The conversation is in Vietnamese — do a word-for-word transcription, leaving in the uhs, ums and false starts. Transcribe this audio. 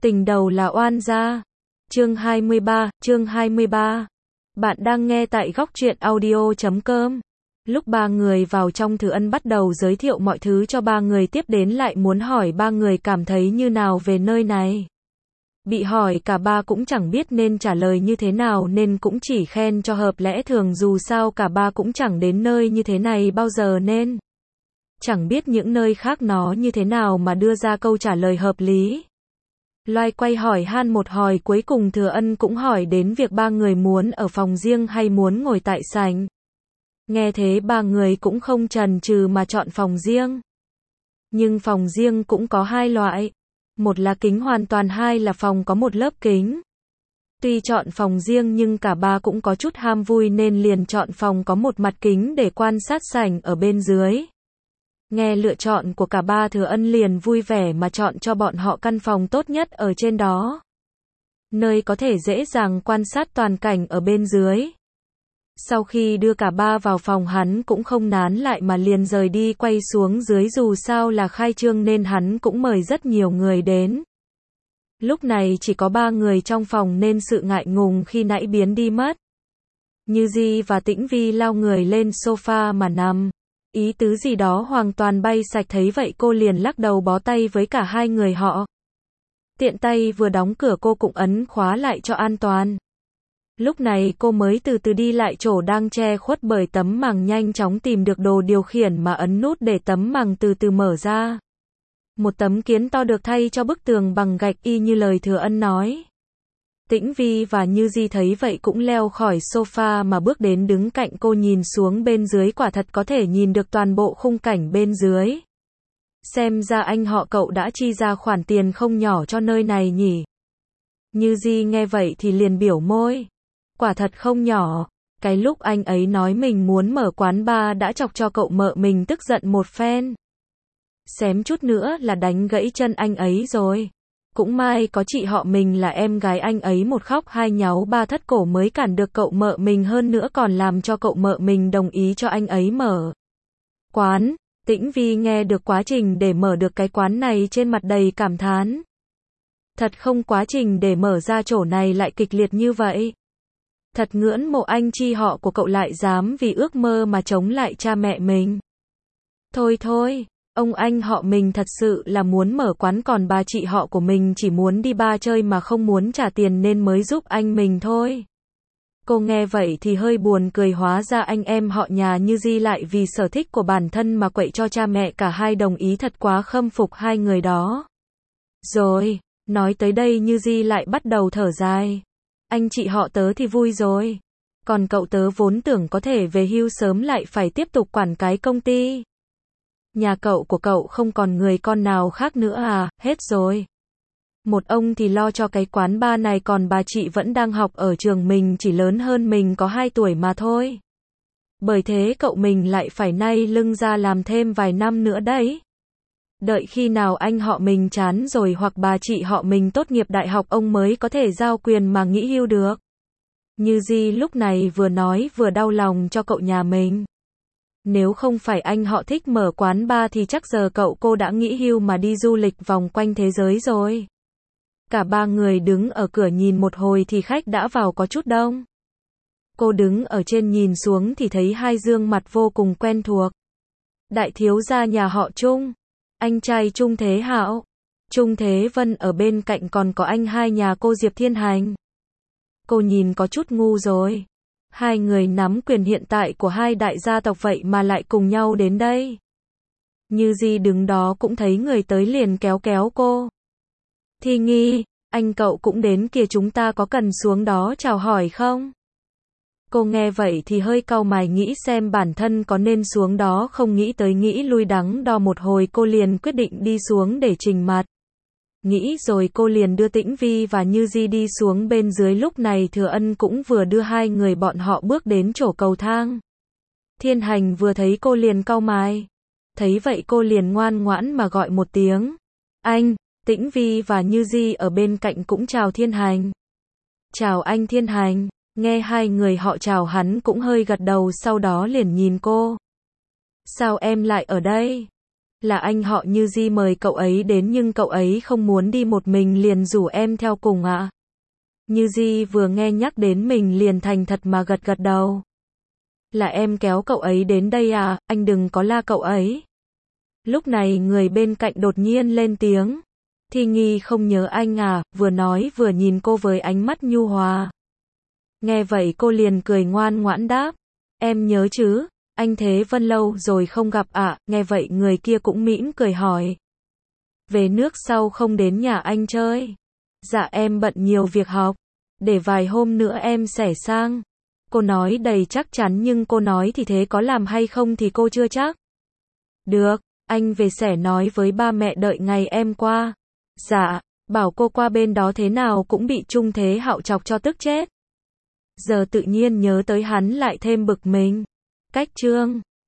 Tình đầu là oan gia. Chương hai mươi ba, chương hai mươi ba. Bạn đang nghe tại góc truyện audio chấm com. Lúc ba người vào trong, Thừa Ân bắt đầu giới thiệu mọi thứ cho ba người, tiếp đến lại muốn hỏi ba người cảm thấy như nào về nơi này. Bị hỏi cả ba cũng chẳng biết nên trả lời như thế nào nên cũng chỉ khen cho hợp lẽ thường, dù sao cả ba cũng chẳng đến nơi như thế này bao giờ nên chẳng biết những nơi khác nó như thế nào mà đưa ra câu trả lời hợp lý. Loay quay hỏi han một hồi, cuối cùng Thừa Ân cũng hỏi đến việc ba người muốn ở phòng riêng hay muốn ngồi tại sảnh. Nghe thế ba người cũng không chần chừ mà chọn phòng riêng. Nhưng phòng riêng cũng có hai loại. Một là kính hoàn toàn, hai là phòng có một lớp kính. Tuy chọn phòng riêng nhưng cả ba cũng có chút ham vui nên liền chọn phòng có một mặt kính để quan sát sảnh ở bên dưới. Nghe lựa chọn của cả ba, Thừa Ân liền vui vẻ mà chọn cho bọn họ căn phòng tốt nhất ở trên đó, nơi có thể dễ dàng quan sát toàn cảnh ở bên dưới. Sau khi đưa cả ba vào phòng, hắn cũng không nán lại mà liền rời đi quay xuống dưới, dù sao là khai trương nên hắn cũng mời rất nhiều người đến. Lúc này chỉ có ba người trong phòng nên sự ngại ngùng khi nãy biến đi mất. Như Di và Tĩnh Vi lao người lên sofa mà nằm. Ý tứ gì đó hoàn toàn bay sạch, thấy vậy cô liền lắc đầu bó tay với cả hai người họ. Tiện tay vừa đóng cửa cô cũng ấn khóa lại cho an toàn. Lúc này cô mới từ từ đi lại chỗ đang che khuất bởi tấm màng, nhanh chóng tìm được đồ điều khiển mà ấn nút để tấm màng từ từ mở ra. Một tấm kiến to được thay cho bức tường bằng gạch y như lời Thừa Ân nói. Tĩnh Vi và Như Di thấy vậy cũng leo khỏi sofa mà bước đến đứng cạnh cô, nhìn xuống bên dưới, quả thật có thể nhìn được toàn bộ khung cảnh bên dưới. Xem ra anh họ Cậu đã chi ra khoản tiền không nhỏ cho nơi này nhỉ. Như Di nghe vậy thì liền biểu môi. Quả thật không nhỏ. Cái lúc anh ấy nói mình muốn mở quán bar đã chọc cho cậu mợ mình tức giận một phen. Xém chút nữa là đánh gãy chân anh ấy rồi. Cũng may có chị họ mình là em gái anh ấy, một khóc hai nháo ba thất cổ mới cản được cậu mợ mình, hơn nữa còn làm cho cậu mợ mình đồng ý cho anh ấy mở quán. Tĩnh Vi nghe được quá trình để mở được cái quán này trên mặt đầy cảm thán. Thật không, quá trình để mở ra chỗ này lại kịch liệt như vậy. Thật ngưỡng mộ anh chi họ của cậu lại dám vì ước mơ mà chống lại cha mẹ mình. Thôi thôi. Ông anh họ mình thật sự là muốn mở quán, còn bà chị họ của mình chỉ muốn đi bar chơi mà không muốn trả tiền nên mới giúp anh mình thôi. Cô nghe vậy thì hơi buồn cười, hóa ra anh em họ nhà Như Di lại vì sở thích của bản thân mà quậy cho cha mẹ cả hai đồng ý, thật quá khâm phục hai người đó. Rồi, nói tới đây Như Di lại bắt đầu thở dài. Anh chị họ tớ thì vui rồi. Còn cậu tớ vốn tưởng có thể về hưu sớm lại phải tiếp tục quản cái công ty. Nhà cậu của cậu không còn người con nào khác nữa à? Hết rồi. Một ông thì lo cho cái quán bar này, còn bà chị vẫn đang học ở trường mình, chỉ lớn hơn mình có hai tuổi mà thôi. Bởi thế cậu mình lại phải nay lưng ra làm thêm vài năm nữa đấy. Đợi khi nào anh họ mình chán rồi hoặc bà chị họ mình tốt nghiệp đại học, ông mới có thể giao quyền mà nghỉ hưu được. Như Di lúc này vừa nói vừa đau lòng cho cậu nhà mình. Nếu không phải anh họ thích mở quán bar thì chắc giờ cậu cô đã nghỉ hưu mà đi du lịch vòng quanh thế giới rồi. Cả ba người đứng ở cửa nhìn một hồi thì khách đã vào có chút đông. Cô đứng ở trên nhìn xuống thì thấy hai gương mặt vô cùng quen thuộc. Đại thiếu gia nhà họ Trung, anh trai Trung Thế Hạo, Trung Thế Vân, ở bên cạnh còn có anh hai nhà cô Diệp Thiên Hành. Cô nhìn có chút ngu rồi. Hai người nắm quyền hiện tại của hai đại gia tộc vậy mà lại cùng nhau đến đây. Như Di đứng đó cũng thấy người tới liền kéo kéo cô. Thi Nghi, anh cậu cũng đến kìa, chúng ta có cần xuống đó chào hỏi không? Cô nghe vậy thì hơi cau mày, nghĩ xem bản thân có nên xuống đó không, nghĩ tới nghĩ lui đắn đo một hồi cô liền quyết định đi xuống để trình mặt. Nghĩ rồi cô liền đưa Tĩnh Vi và Như Di đi xuống bên dưới. Lúc này Thừa Ân cũng vừa đưa hai người bọn họ bước đến chỗ cầu thang. Thiên Hành vừa thấy cô liền cau mày. Thấy vậy cô liền ngoan ngoãn mà gọi một tiếng. Anh. Tĩnh Vi và Như Di ở bên cạnh cũng chào Thiên Hành. Chào anh Thiên Hành. Nghe hai người họ chào hắn cũng hơi gật đầu, sau đó liền nhìn cô. Sao em lại ở đây? Là anh họ Như Di mời cậu ấy đến nhưng cậu ấy không muốn đi một mình liền rủ em theo cùng ạ. À? Như Di vừa nghe nhắc đến mình liền thành thật mà gật gật đầu. Là em kéo cậu ấy đến đây à, anh đừng có la cậu ấy. Lúc này người bên cạnh đột nhiên lên tiếng. Thi Nghi không nhớ anh à, vừa nói vừa nhìn cô với ánh mắt nhu hòa. Nghe vậy cô liền cười ngoan ngoãn đáp. Em nhớ chứ, anh Thế Vân lâu rồi không gặp ạ, à? Nghe vậy người kia cũng mỉm cười hỏi. Về nước sau không đến nhà anh chơi. Dạ em bận nhiều việc học. Để vài hôm nữa em sẽ sang. Cô nói đầy chắc chắn nhưng cô nói thì thế có làm hay không thì cô chưa chắc. Được, anh về sẽ nói với ba mẹ đợi ngày em qua. Dạ, bảo cô qua bên đó thế nào cũng bị Trung Thế Hạo chọc cho tức chết. Giờ tự nhiên nhớ tới hắn lại thêm bực mình. Cách chương